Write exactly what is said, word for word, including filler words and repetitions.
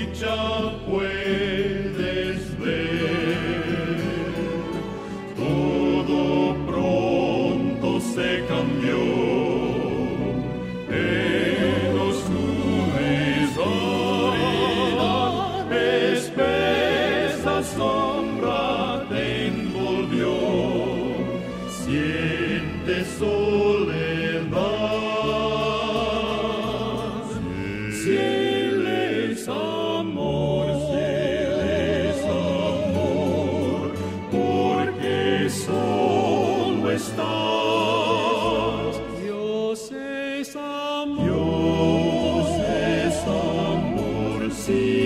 dicha puedes ver. Todo pronto se cambió en oscuridad, espesa sombra te envolvió, sientes soledad. Si Él es amor, si Él es amor, porque solo estás. Dios es amor, Dios es amor, si